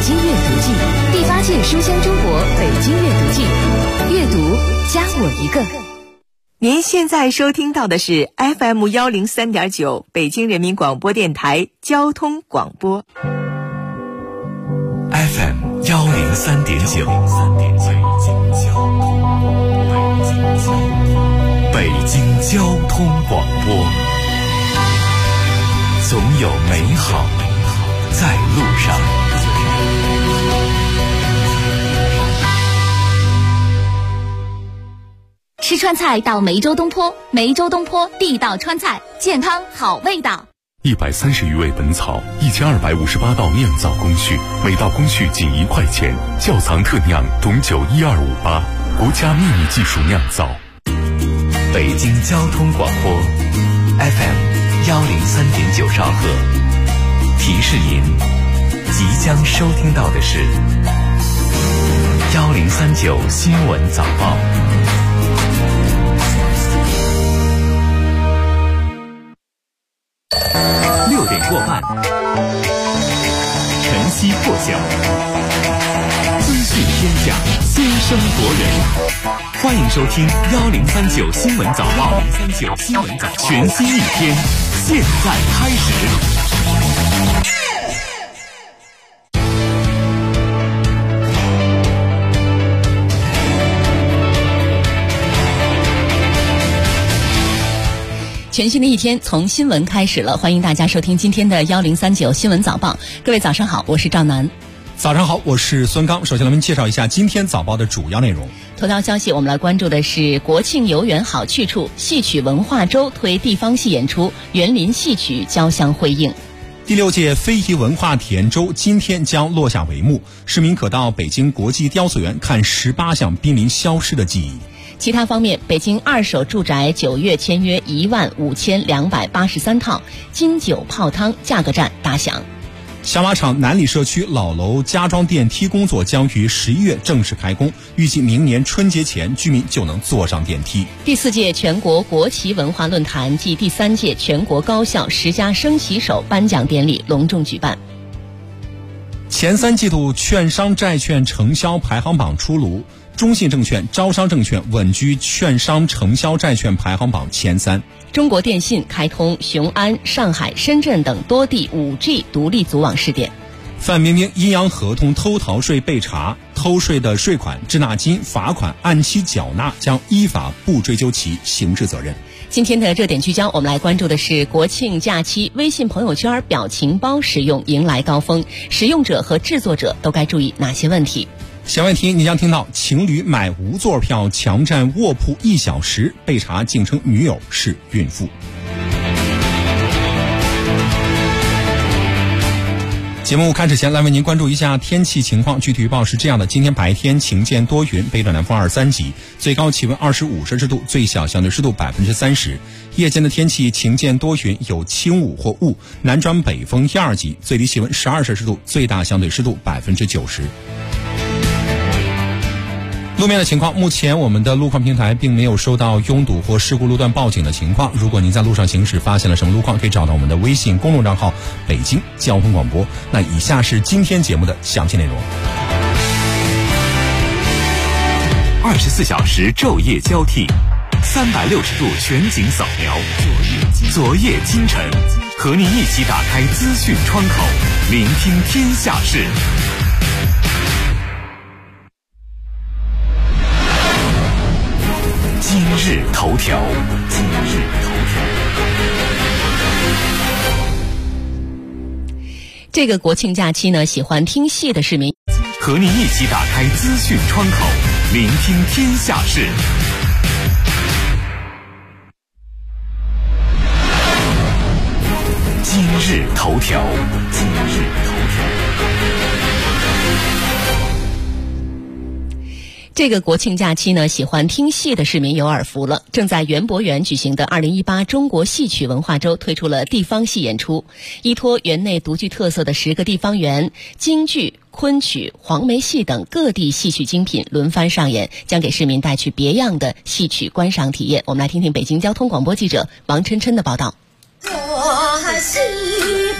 京阅读季，第8届书香中国北京阅读季，阅读加我一个。 您现在收听到的是 FM 103.9北京人民广播电台交通广播。 FM 103.9，北京交通广播，总有美好在路上。 吃川菜到梅州东坡，梅州东坡地道川菜，健康好味道。 130余味本草，1258道酿造工序，每道工序仅1块钱。窖藏特酿董酒12588，国家秘密技术酿造。 北京交通广播 FM 103.9兆赫，提示您即将收听到的是1039新闻早报。6点过半，晨曦破晓，资讯天下，先声夺人。欢迎收听1039新闻早报，1039新闻早报，全新一天，现在开始。 全新的一天从新闻开始了，欢迎大家收听今天的1039新闻早报。各位早上好，我是赵楠。 早上好，我是孙刚。首先来我们介绍一下今天早报的主要内容。 头条消息，我们来关注的是国庆游园好去处，戏曲文化周推地方戏演出，园林戏曲交相辉映。 第6届非遗文化体验周今天将落下帷幕，市民可到北京国际雕塑园看18项濒临消失的技艺。 其他方面，北京二手住宅9月签约15283套，金九泡汤价格战打响。 小马场南里社区老楼加装电梯工作将于11月正式开工，预计明年春节前居民就能坐上电梯。 第4届全国国旗文化论坛暨第3届全国高校10佳升旗手颁奖典礼隆重举办。 前3季度券商债券承销排行榜出炉，中信证券、招商证券稳居券商承销债券排行榜前3。 中国电信开通雄安、上海、深圳等多地 5G 独立组网试点。 范冰冰阴阳合同偷逃税被查，偷税的税款、滞纳金、罚款按期缴纳，将依法不追究其刑事责任。 今天的热点聚焦，我们来关注的是国庆假期微信朋友圈表情包使用迎来高峰，使用者和制作者都该注意哪些问题？ 小问题你将听到情侣买无座票强占卧铺1小时，被查竟称女友是孕妇。节目开始前来为您关注一下天气情况。具体预报是这样的：今天白天晴间多云，北转南风2-3级，最高气温25摄氏度，最小相对湿度30%。夜间的天气晴间多云，有轻雾或雾，南转北风1-2级，最低气温12摄氏度，最大相对湿度90%。路面的情况，目前我们的路况平台并没有收到拥堵或事故路段报警的情况。如果您在路上行驶发现了什么路况，可以找到我们的微信公众账号北京交通广播。那以下是今天节目的详细内容。 24小时昼夜交替，360度全景扫描，昨夜今晨，和您一起打开资讯窗口，聆听天下事。今日头条， 这个国庆假期呢，喜欢听戏的市民， 和您一起打开资讯窗口，聆听天下事。今日头条， 这个国庆假期呢，喜欢听戏的市民有耳福了。正在园博园举行的2018中国戏曲文化周推出了地方戏演出，依托园内独具特色的10个地方园，京剧、昆曲、黄梅戏等各地戏曲精品轮番上演，将给市民带去别样的戏曲观赏体验。我们来听听北京交通广播记者王琛琛的报道。 我喜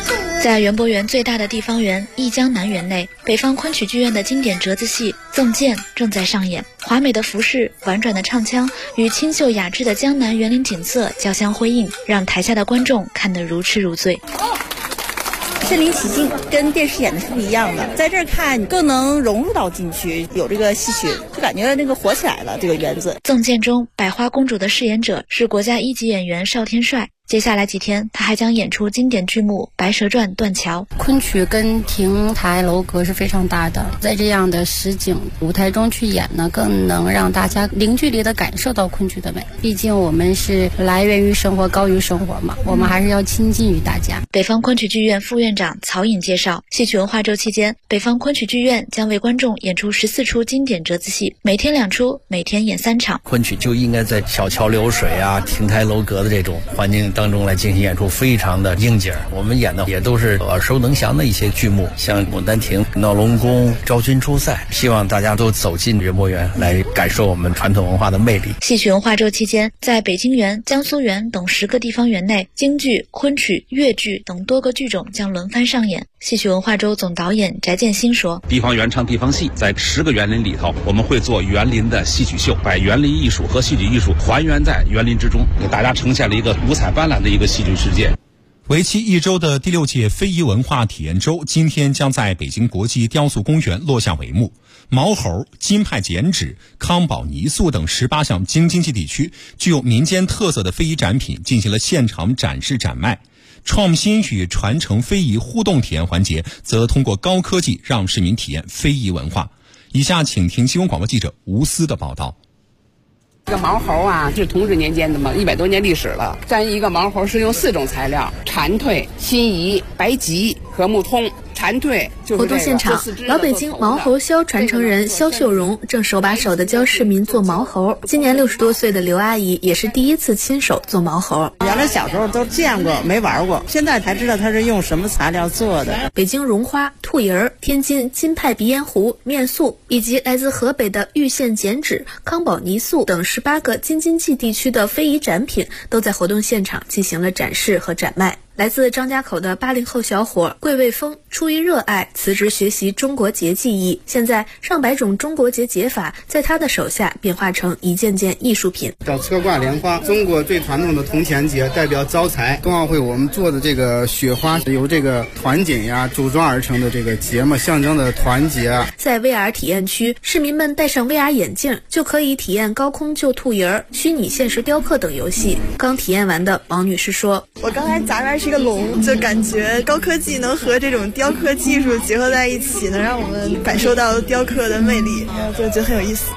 在园博园最大的地方园益江南园内，北方昆曲剧院的经典折子戏《赠剑》正在上演。华美的服饰、婉转的唱腔与清秀雅致的江南园林景色交相辉映，让台下的观众看得如痴如醉。 身临其境，跟电视演的是不一样的，在这儿看你更能融入到进去，有这个戏曲，就感觉那个活起来了。这个园子 《赠剑》中百花公主的饰演者是国家一级演员邵天帅。接下来几天，他还将演出经典剧目《白蛇传》《断桥》。 昆曲跟亭台楼阁是非常大的，在这样的实景舞台中去演呢，更能让大家零距离的感受到昆曲的美。毕竟我们是来源于生活，高于生活嘛，我们还是要亲近于大家。 北方昆曲剧院副院长曹颖介绍，戏曲文化周期间，北方昆曲剧院将为观众演出14出经典折子戏，每天2出，每天演3场。 昆曲就应该在小桥流水啊、亭台楼阁的这种环境当中来进行演出，非常的应景。我们演的也都是耳熟能详的一些剧目，像《牡丹亭》、闹龙宫、昭君出塞，希望大家都走进园博园来感受我们传统文化的魅力。 戏曲文化周期间，在北京园、江苏园等10个地方园内，京剧、昆曲、越剧等多个剧种将轮番上演。戏曲文化周总导演翟建新说， 地方园唱地方戏，在10个园林里头，我们会做园林的戏曲秀，把园林艺术和戏曲艺术还原在园林之中，给大家呈现了一个五彩斑斓的一个戏剧世界。 为期1周的第6届非遗文化体验周今天将在北京国际雕塑公园落下帷幕。毛猴、金派剪纸、康宝泥塑等18项京津冀地区具有民间特色的非遗展品进行了现场展示展卖。创新与传承非遗互动体验环节则通过高科技让市民体验非遗文化。以下请听新闻广播记者吴思的报道。 这个毛猴啊，是同治年间的嘛，100多年历史了。咱一个毛猴是用4种材料：蝉蜕、辛夷、白芨和木通。蝉蜕就是活动现场，老北京毛猴箫传承人肖秀荣正手把手地教市民做毛猴。今年60多岁的刘阿姨也是第一次亲手做毛猴。 原来小时候都见过，没玩过，现在才知道它是用什么材料做的。 北京绒花、兔银儿、天津金派鼻烟壶、面塑，以及来自河北的玉县剪纸、康宝泥塑等18个京津冀地区的非遗展品，都在活动现场进行了展示和展卖。来自张家口的80后小伙桂卫峰，出于热爱辞职学习中国结技艺，现在上百种中国结结法在他的手下变化成一件件艺术品。 叫车挂莲花，中国最传统的铜钱结，代表招财。冬奥会我们做的这个雪花由这个团锦呀组装而成的这个结嘛，象征的团结啊。 在 VR 体验区，市民们戴上 VR 眼镜就可以体验高空救兔银儿、虚拟现实雕刻等游戏。刚体验完的王女士说， 我刚才砸出来是一个龙，就感觉高科技能和这种雕刻技术结合在一起，能让我们感受到雕刻的魅力，然后就觉得很有意思。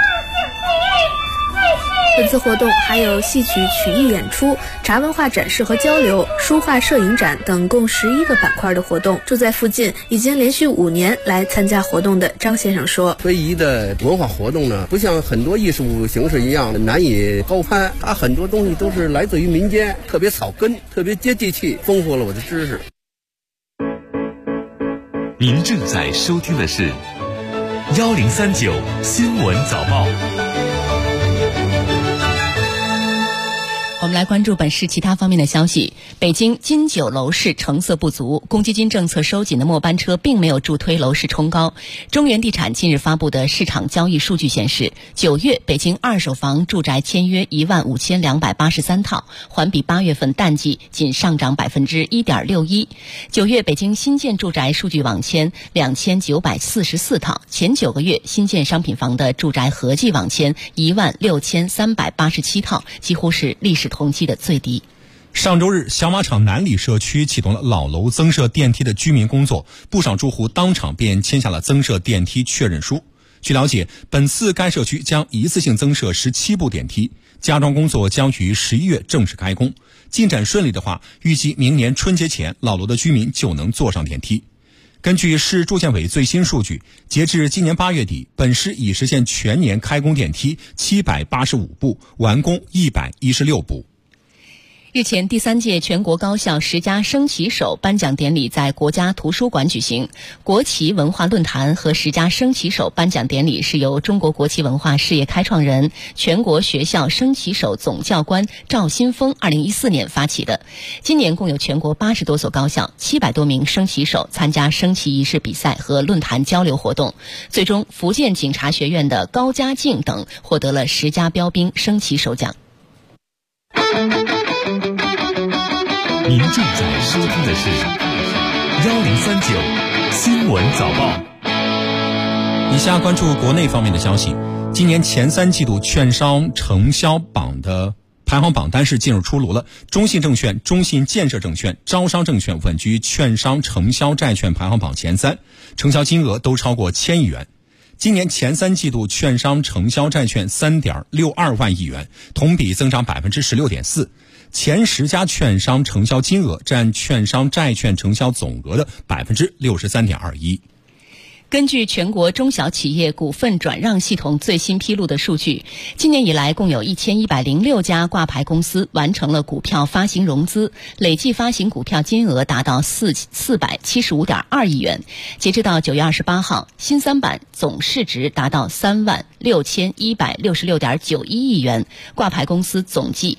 本次活动还有戏曲曲艺演出、茶文化展示和交流、书画摄影展等共11个板块的活动。住在附近已经连续5年来参加活动的张先生说， 非遗的文化活动呢，不像很多艺术形式一样难以高攀，它很多东西都是来自于民间，特别草根，特别接地气，丰富了我的知识。 您正在收听的是1039新闻早报。 我们来关注本市其他方面的消息。北京金九楼市成色不足，公积金政策收紧的末班车并没有助推楼市冲高。中原地产近日发布的市场交易数据显示，9月北京二手房住宅签约15283套，环比8月份淡季仅上涨1.61%。9月北京新建住宅数据网签2944套，前9个月新建商品房的住宅合计网签16387套，几乎是历史同期的最低。 上周日，小马场南里社区启动了老楼增设电梯的居民工作，不少住户当场便签下了增设电梯确认书。据了解，本次该社区将一次性增设17部电梯，加装工作将于11月正式开工。进展顺利的话，预计明年春节前老楼的居民就能坐上电梯。根据市住建委最新数据，截至今年8月底，本市已实现全年开工电梯785部，完工116部。 日前，第3届全国高校10佳升旗手颁奖典礼在国家图书馆举行。国旗文化论坛和10佳升旗手颁奖典礼是由中国国旗文化事业开创人、全国学校升旗手总教官赵新峰2014年发起的。今年共有全国80多所高校、700多名升旗手参加升旗仪式比赛和论坛交流活动。最终，福建警察学院的高家静等获得了10佳标兵升旗手奖。 您正在收听的是1039新闻早报。 以下关注国内方面的消息。今年前3季度券商承销榜的排行榜单是近日出炉了。中信证券、中信建设证券、招商证券稳居券商承销债券排行榜前3，承销金额都超过1000亿元。今年前3季度券商承销债券 3.62 万亿元，同比增长 16.4%。前10家券商承销金额占券商债券承销总额的 63.21%。 根据全国中小企业股份转让系统最新披露的数据，今年以来共有1106家挂牌公司完成了股票发行融资，累计发行股票金额达到475.2亿元。截止到9月28号，新三板总市值达到36166.91亿元，挂牌公司总计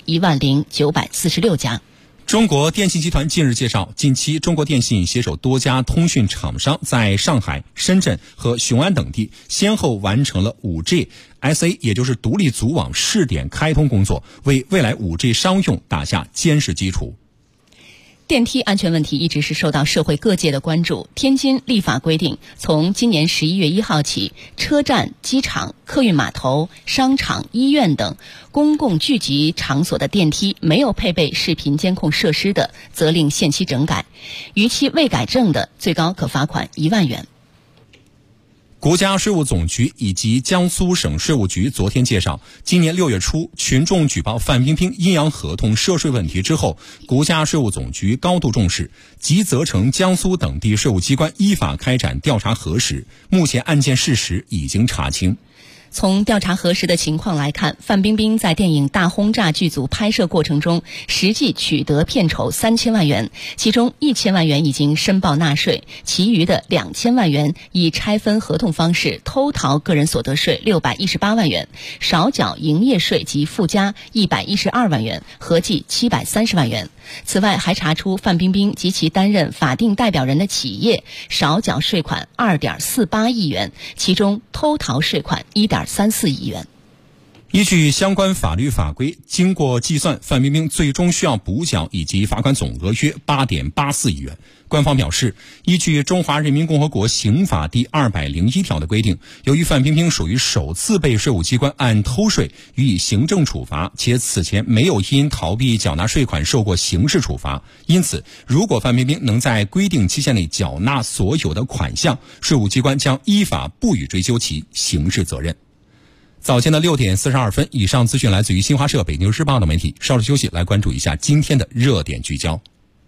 10946家。 中国电信集团近日介绍，近期中国电信携手多家通讯厂商，在上海、深圳和雄安等地先后完成了 5G SA， 也就是独立组网试点开通工作，为未来 5G 商用打下坚实基础。 电梯安全问题一直是受到社会各界的关注。天津立法规定，从今年11月1号起，车站、机场、客运码头、商场、医院等公共聚集场所的电梯没有配备视频监控设施的，责令限期整改；逾期未改正的，最高可罚款1万元。 国家税务总局以及江苏省税务局昨天介绍，今年6月初，群众举报范冰冰阴阳合同涉税问题之后，国家税务总局高度重视，即责成江苏等地税务机关依法开展调查核实。目前案件事实已经查清。 从调查核实的情况来看，范冰冰在电影《大轰炸》剧组拍摄过程中，实际取得片酬3000万元，其中1000万元已经申报纳税，其余的2000万元以拆分合同方式偷逃个人所得税618万元，少缴营业税及附加112万元，合计730万元。此外，还查出范冰冰及其担任法定代表人的企业少缴税款2.48亿元，其中偷逃税款1.34亿元。 依据相关法律法规，经过计算，范冰冰最终需要补缴以及罚款总额约8.84亿元。官方表示，依据《中华人民共和国刑法》第201条的规定，由于范冰冰属于首次被税务机关按偷税予以行政处罚，且此前没有因逃避缴纳税款受过刑事处罚，因此，如果范冰冰能在规定期限内缴纳所有的款项，税务机关将依法不予追究其刑事责任。早间的6点42分，以上资讯来自于新华社、北京日报的媒体。稍事休息，来关注一下今天的热点聚焦。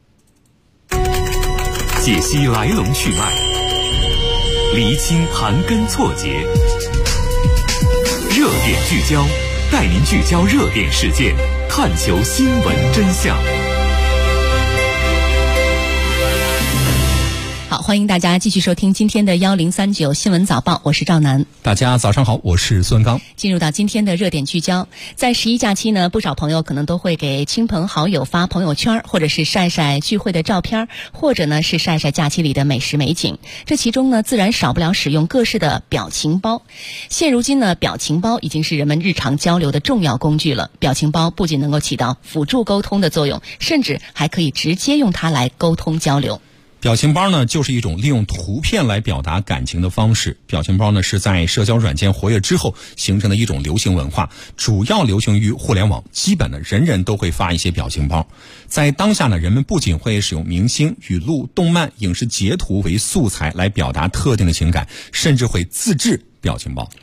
解析来龙去脉，厘清盘根错节，热点聚焦，带您聚焦热点事件，探求新闻真相。 好，欢迎大家继续收听今天的1039新闻早报，我是赵楠。 大家早上好，我是孙刚。 进入到今天的热点聚焦，在11假期呢，不少朋友可能都会给亲朋好友发朋友圈，或者是晒晒聚会的照片，或者呢是晒晒假期里的美食美景。这其中呢，自然少不了使用各式的表情包。现如今呢，表情包已经是人们日常交流的重要工具了。表情包不仅能够起到辅助沟通的作用，甚至还可以直接用它来沟通交流。 表情包呢，就是一种利用图片来表达感情的方式。表情包呢，是在社交软件活跃之后形成的一种流行文化，主要流行于互联网，基本呢人人都会发一些表情包。在当下呢，人们不仅会使用明星、语录、动漫、影视截图为素材来表达特定的情感，甚至会自制表情包。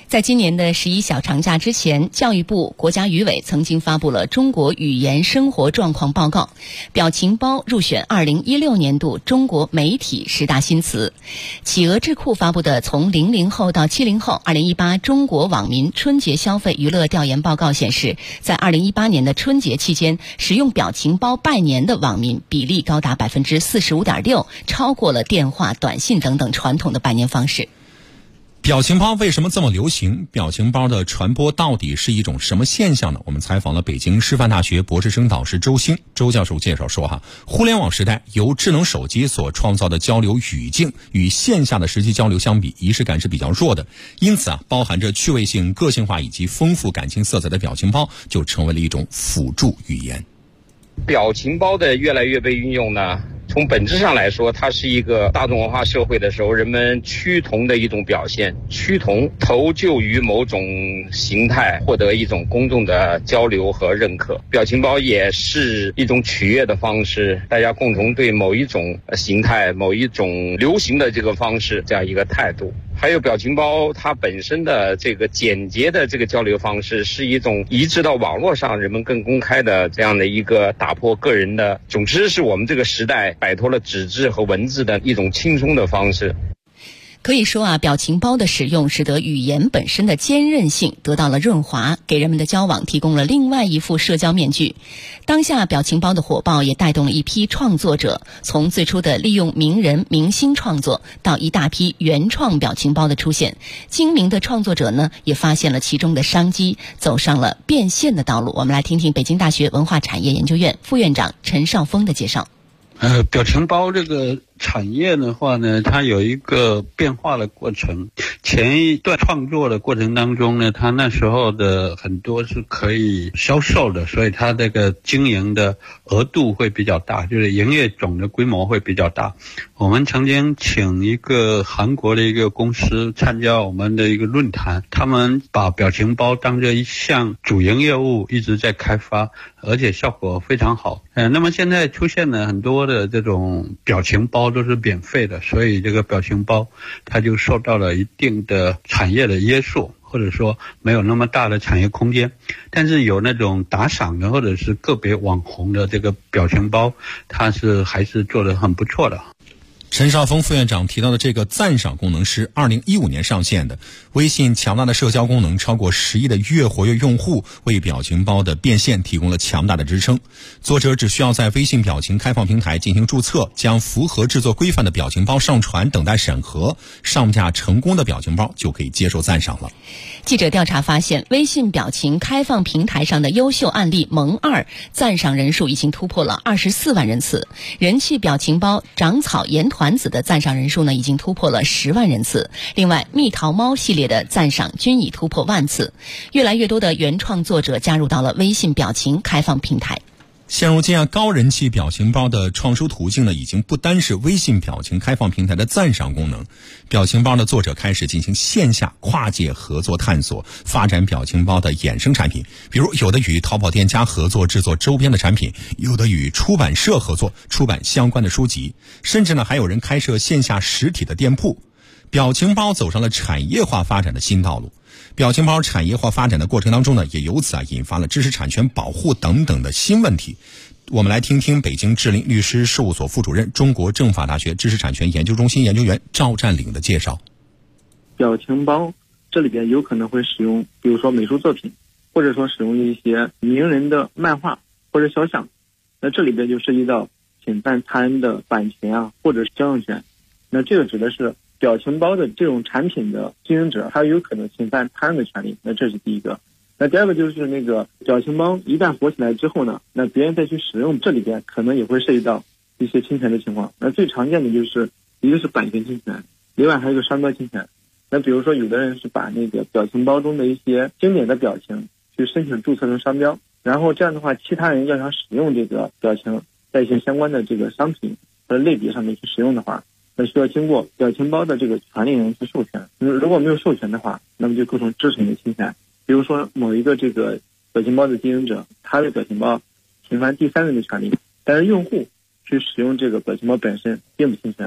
在今年的11小长假之前，教育部、国家语委曾经发布了《中国语言生活状况报告》，表情包入选2016年度中国媒体10大新词。企鹅智库发布的从00后到70后2018中国网民春节消费娱乐调研报告显示，在2018年的春节期间，使用表情包拜年的网民比例高达 45.6%， 超过了电话、短信等等传统的拜年方式。 表情包为什么这么流行？表情包的传播到底是一种什么现象呢？我们采访了北京师范大学博士生导师周兴，周教授介绍说互联网时代由智能手机所创造的交流语境与线下的实际交流相比，仪式感是比较弱的，因此包含着趣味性、个性化以及丰富感情色彩的表情包就成为了一种辅助语言。 表情包的越来越被运用呢，从本质上来说，它是一个大众文化社会的时候人们趋同的一种表现，趋同投就于某种形态，获得一种公众的交流和认可。表情包也是一种取悦的方式，大家共同对某一种形态、某一种流行的这个方式这样一个态度。还有表情包它本身的这个简洁的这个交流方式，是一种移植到网络上人们更公开的这样的一个打破个人的，总之是我们这个时代摆脱了纸质和文字的一种轻松的方式。 可以说表情包的使用使得语言本身的坚韧性得到了润滑，给人们的交往提供了另外一副社交面具。当下表情包的火爆也带动了一批创作者，从最初的利用名人明星创作，到一大批原创表情包的出现，精明的创作者呢也发现了其中的商机，走上了变现的道路。我们来听听北京大学文化产业研究院副院长陈少峰的介绍。 表情包这个产业的话呢，它有一个变化的过程。前一段创作的过程当中呢，它那时候的很多是可以销售的，所以它这个经营的额度会比较大，就是营业总的规模会比较大。我们曾经请一个韩国的一个公司参加我们的一个论坛，他们把表情包当作一项主营业务一直在开发，而且效果非常好。那么现在出现了很多的这种表情包都是免费的，所以这个表情包它就受到了一定的产业的约束，或者说没有那么大的产业空间。但是有那种打赏的或者是个别网红的这个表情包，它还是做得很不错的。 陈少峰副院长提到的这个赞赏功能是2015年上线的。微信强大的社交功能，超过10亿的月活跃用户，为表情包的变现提供了强大的支撑。作者只需要在微信表情开放平台进行注册，将符合制作规范的表情包上传，等待审核，上架成功的表情包就可以接受赞赏了。 记者调查发现，微信表情开放平台上的优秀案例萌2赞赏人数已经突破了24万人次，人气表情包长草盐团子的赞赏人数呢已经突破了10万人次。另外，蜜桃猫系列的赞赏均已突破万次。越来越多的原创作者加入到了微信表情开放平台。 现如今高人气表情包的创收途径呢，已经不单是微信表情开放平台的赞赏功能。表情包的作者开始进行线下跨界合作探索，发展表情包的衍生产品，比如有的与淘宝店家合作制作周边的产品，有的与出版社合作出版相关的书籍，甚至呢还有人开设线下实体的店铺。表情包走上了产业化发展的新道路。表情包产业化发展的过程当中呢，也由此引发了知识产权保护等等的新问题。我们来听听北京智霖律师事务所副主任、中国政法大学知识产权研究中心研究员赵占领的介绍。 表情包这里边有可能会使用，比如说美术作品，或者说使用一些名人的漫画或者肖像，那这里边就涉及到侵犯他人的版权或者是肖像权。那这个指的是表情包的这种产品的经营者，他有可能侵犯他人的权利，那这是第一个。那第二个就是那个表情包一旦火起来之后呢，那别人再去使用，这里边可能也会涉及到一些侵权的情况。那最常见的就是一个是版权侵权，另外还有一个商标侵权。那比如说有的人是把那个表情包中的一些经典的表情去申请注册成商标，然后这样的话其他人要想使用这个表情在一些相关的这个商品或者类别上面去使用的话，那需要经过表情包的这个权利人去授权。如果没有授权的话，那么就构成知识产权侵权。比如说某一个这个表情包的经营者，他的表情包侵犯第三人的权利，但是用户去使用这个表情包本身并不侵权。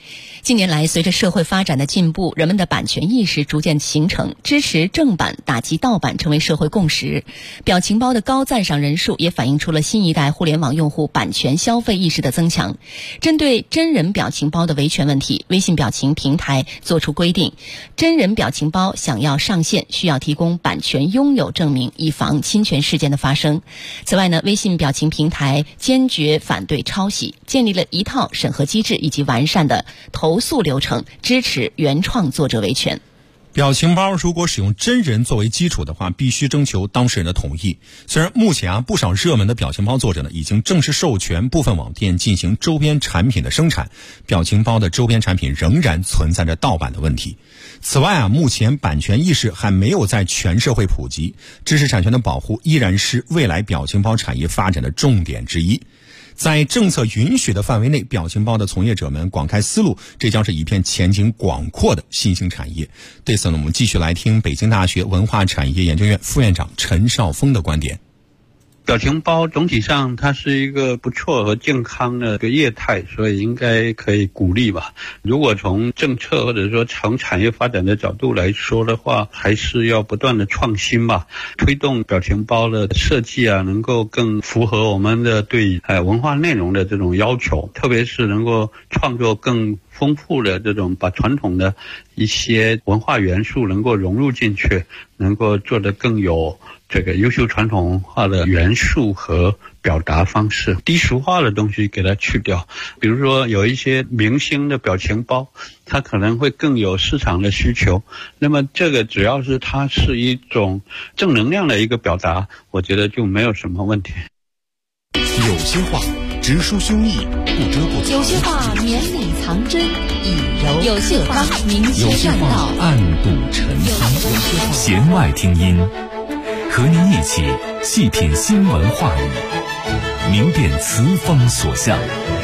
近年来，随着社会发展的进步，人们的版权意识逐渐形成，支持正版、打击盗版成为社会共识。表情包的高赞赏人数也反映出了新一代互联网用户版权消费意识的增强。针对真人表情包的维权问题，微信表情平台作出规定，真人表情包想要上线，需要提供版权拥有证明，以防侵权事件的发生。此外呢，微信表情平台坚决反对抄袭，建立了一套审核机制以及完善的投诉流程，支持原创作者维权。 表情包如果使用真人作为基础的话，必须征求当事人的同意。虽然目前不少热门的表情包作者呢已经正式授权部分网店进行周边产品的生产，表情包的周边产品仍然存在着盗版的问题。此外目前版权意识还没有在全社会普及，知识产权的保护依然是未来表情包产业发展的重点之一。在政策允许的范围内，表情包的从业者们广开思路，这将是一片前景广阔的新兴产业。对此呢，我们继续来听北京大学文化产业研究院副院长陈少峰的观点。 表情包总体上它是一个不错和健康的一个业态，所以应该可以鼓励吧。如果从政策或者说从产业发展的角度来说的话，还是要不断的创新吧，推动表情包的设计能够更符合我们的对文化内容的这种要求，特别是能够创作更丰富的这种，把传统的一些文化元素能够融入进去，能够做得更有这个优秀传统文化的元素和表达方式，低俗化的东西给它去掉。比如说有一些明星的表情包，它可能会更有市场的需求，那么这个只要是它是一种正能量的一个表达，我觉得就没有什么问题。 有些话直抒胸臆，不遮不藏； 有些话绵里藏针，以柔有些话明确善道， 暗度陈仓。弦外听音，和您一起细品新闻话语，明辨词风所向。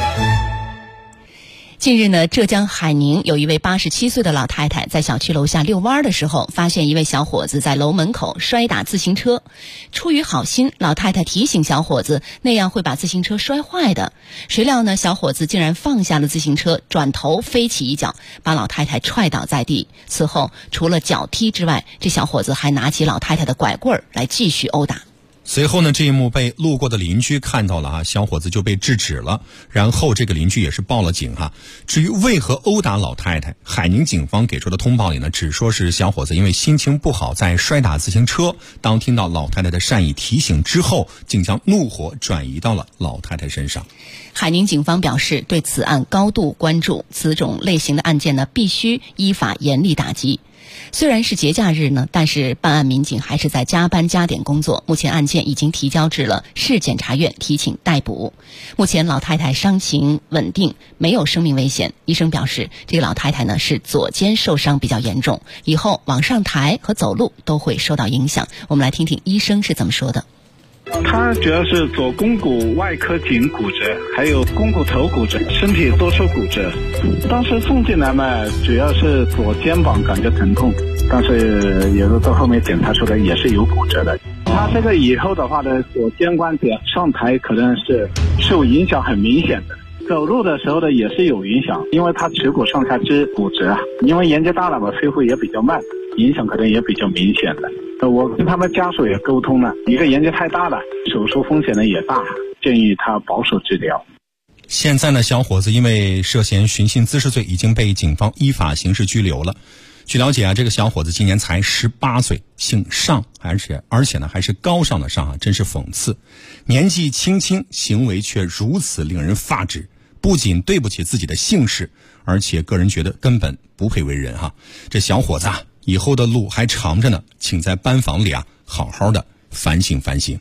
近日呢，浙江海宁有一位87岁的老太太在小区楼下遛弯的时候，发现一位小伙子在楼门口摔打自行车。出于好心，老太太提醒小伙子那样会把自行车摔坏的。谁料呢，小伙子竟然放下了自行车，转头飞起一脚，把老太太踹倒在地。此后除了脚踢之外，这小伙子还拿起老太太的拐棍来继续殴打。 随后呢，这一幕被路过的邻居看到了小伙子就被制止了，然后这个邻居也是报了警至于为何殴打老太太，海宁警方给出的通报里呢，只说是小伙子因为心情不好在摔打自行车，当听到老太太的善意提醒之后，竟将怒火转移到了老太太身上。 海宁警方表示，对此案高度关注，此种类型的案件呢，必须依法严厉打击。虽然是节假日呢，但是办案民警还是在加班加点工作。目前案件已经提交至了市检察院提请逮捕。目前老太太伤情稳定，没有生命危险。医生表示，这个老太太呢是左肩受伤比较严重，以后往上抬和走路都会受到影响。我们来听听医生是怎么说的。 他主要是左肱骨外科颈骨折，还有肱骨头骨折，身体多处骨折。当时送进来嘛，主要是左肩膀感觉疼痛，但是也是到后面检查出来也是有骨折的。他这个以后的话呢，左肩关节上抬可能是受影响很明显的。走路的时候呢也是有影响，因为他耻骨上下肢骨折，因为年纪大了嘛，恢复也比较慢，影响可能也比较明显的。我跟他们家属也沟通了，一个年纪太大了，手术风险呢也大，建议他保守治疗。 现在呢，小伙子因为涉嫌寻衅滋事罪已经被警方依法刑事拘留了。据了解这个小伙子今年才18岁，姓尚，而且呢还是高尚的尚真是讽刺。年纪轻轻，行为却如此令人发指，不仅对不起自己的姓氏，而且个人觉得根本不配为人这小伙子以后的路还长着呢，请在班房里好好的反省反省。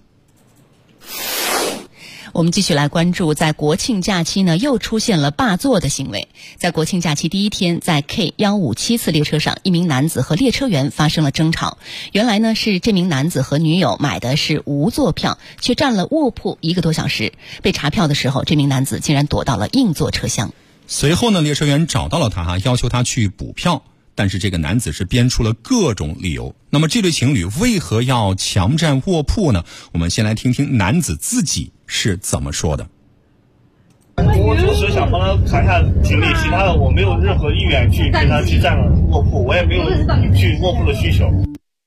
我们继续来关注，在国庆假期呢，又出现了霸座的行为。在国庆假期第一天，在 K157次列车上，一名男子和列车员发生了争吵。原来呢，是这名男子和女友买的是无座票，却占了卧铺1个多小时。被查票的时候，这名男子竟然躲到了硬座车厢。 随后呢，列车员找到了他要求他去补票。但是这个男子是编出了各种理由。那么这对情侣为何要强占卧铺呢？我们先来听听男子自己是怎么说的。 我只是想帮他扛下行李，其他的我没有任何意愿去跟他去占了卧铺，我也没有去卧铺的需求。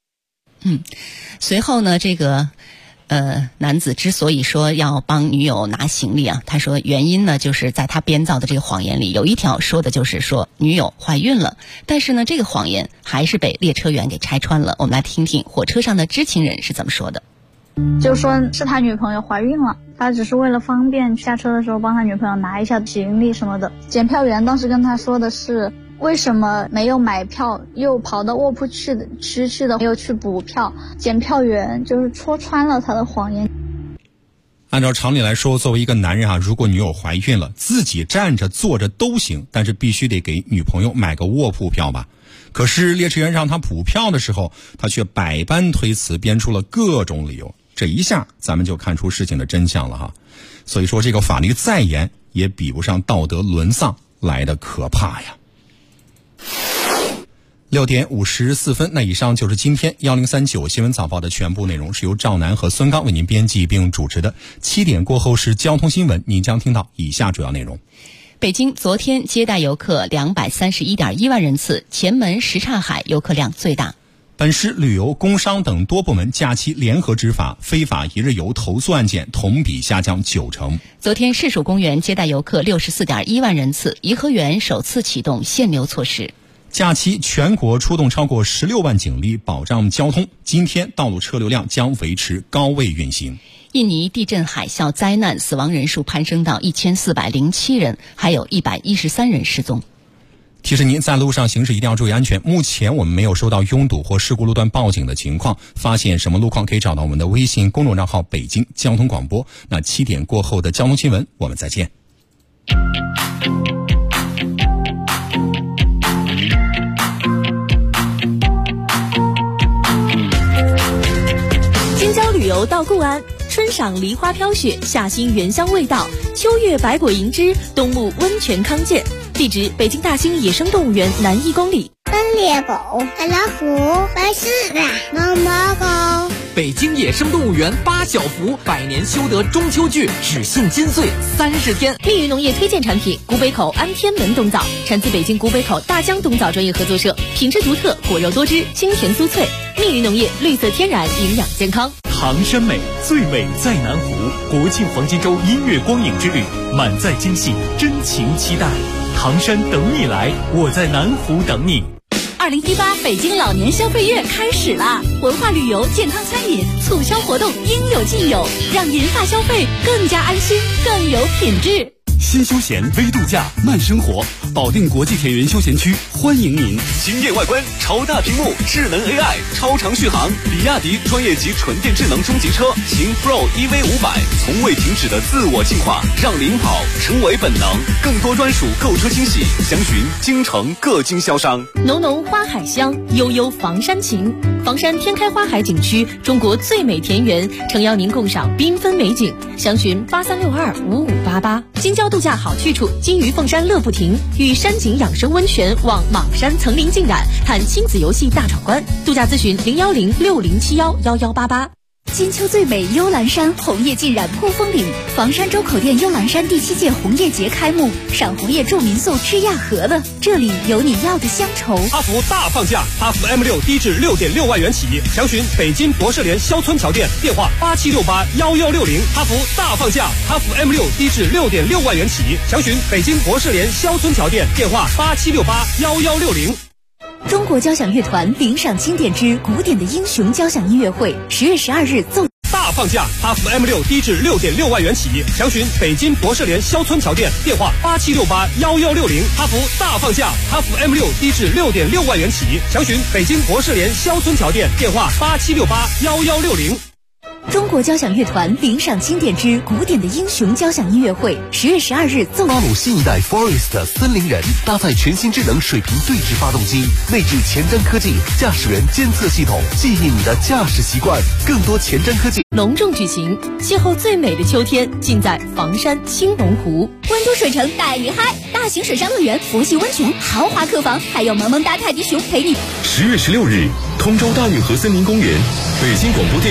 随后呢，这个男子之所以说要帮女友拿行李啊，他说原因呢就是在他编造的这个谎言里有一条说的就是说女友怀孕了，但是呢这个谎言还是被列车员给拆穿了。我们来听听火车上的知情人是怎么说的。 就说是他女朋友怀孕了，他只是为了方便下车的时候帮他女朋友拿一下行李什么的。检票员当时跟他说的是为什么没有买票又跑到卧铺去的没有去补票，检票员就是戳穿了他的谎言。 按照常理来说，作为一个男人啊，如果女友怀孕了，自己站着坐着都行，但是必须得给女朋友买个卧铺票吧。可是列车员让他补票的时候，他却百般推辞，编出了各种理由。这一下咱们就看出事情的真相了哈。所以说这个法律再严也比不上道德沦丧来的可怕呀。6点54分，那以上就是今天1039新闻早报的全部内容，是由赵楠和孙刚为您编辑并主持的。7点过后是交通新闻，您将听到以下主要内容。 北京昨天接待游客231.1万人次，前门什刹海游客量最大。 本市旅游、工商等多部门假期联合执法，非法一日游投诉案件同比下降90%。 昨天市属公园接待游客64.1万人次，颐和园首次启动限流措施。 假期全国出动超过16万警力保障交通，今天道路车流量将维持高位运行。 印尼地震海啸灾难死亡人数攀升到1407人，还有113人失踪。 提示您在路上行驶一定要注意安全。目前我们没有收到拥堵或事故路段报警的情况，发现什么路况可以找到我们的微信公众账号北京交通广播。那7点过后的交通新闻我们再见。 京郊旅游到固安，春赏梨花飘雪，夏兴原香味道，秋月百果盈枝，冬沐温泉康健。地址：北京大兴野生动物园南1公里。 斑鬣狗、白老虎、白狮子、毛毛狗。 北京野生动物园8小福百年修得中秋剧只限金穗30天。 密云农业推荐产品古北口安天门冬枣，产自北京古北口大江冬枣专业合作社，品质独特，果肉多汁，清甜酥脆。密云农业绿色天然，营养健康。 唐山美，最美在南湖。国庆黄金周音乐光影之旅，满载惊喜，真情期待。唐山等你来，我在南湖等你。 2018北京老年消费月开始啦！文化旅游、健康餐饮促销活动应有尽有，让银发消费更加安心，更有品质。 新休闲微度假慢生活，保定国际田园休闲区欢迎您。惊艳外观，超大屏幕，智能 AI， 超长续航。比亚迪专业级纯电智能中级车秦 Pro EV500，从未停止的自我进化，让领跑成为本能。更多专属购车惊喜，详询京城各经销商。 浓浓花海香，悠悠房山情。房山天开花海景区，中国最美田园，诚邀您共赏缤纷美景。详询83625588。京郊度假好去处，金鱼凤山乐不停，与山景养生温泉望莽山层林尽染，探亲子游戏大闯关。度假咨询01060711188。 金秋最美幽兰山，红叶尽染扑风岭。房山周口店幽兰山第7届红叶节开幕，赏红叶住民宿吃亚盒了，这里有你要的乡愁。 哈弗大放价，哈弗 M6低至6.6万元起，详询北京博士联肖村桥店，电话87681160。哈弗大放价，哈弗 M6低至6.6万元起，详询北京博士联肖村桥店，电话87681160。 中国交响乐团领赏经典之古典的英雄交响音乐会，10月12日奏大放价，哈弗 M6低至6.6万元起，详询北京博士联肖村桥店，电话87681160。哈弗大放价，哈弗 M6低至6.6万元起，详询北京博士联肖村桥店，电话87681160。 中国交响乐团领赏经典之古典的英雄交响音乐会，10月12日奏。 巴鲁新一代 Forest 森林人搭载全新智能水平对置发动机，内置前瞻科技驾驶员监测系统，记忆你的驾驶习惯。更多前瞻科技隆重举行，邂逅最美的秋天，尽在房山青龙湖。 温都水城带你嗨，大型水上乐园、佛系温泉、豪华客房，还有萌萌哒泰迪熊陪你。 10月16日，通州大运河森林公园，北京广播电